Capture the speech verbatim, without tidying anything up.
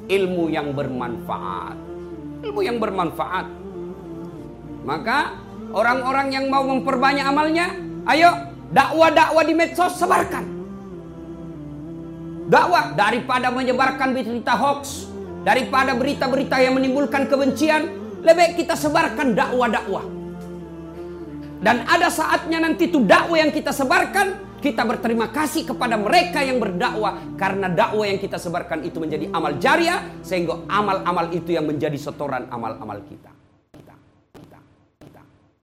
ilmu yang bermanfaat. Ilmu yang bermanfaat. Maka orang-orang yang mau memperbanyak amalnya, ayo dakwah-dakwah di medsos, sebarkan. Dakwah daripada menyebarkan berita hoax, daripada berita-berita yang menimbulkan kebencian, lebih baik kita sebarkan dakwah-dakwah. Dan ada saatnya nanti itu dakwah yang kita sebarkan, kita berterima kasih kepada mereka yang berdakwah, karena dakwah yang kita sebarkan itu menjadi amal jariah, sehingga amal-amal itu yang menjadi setoran amal-amal kita.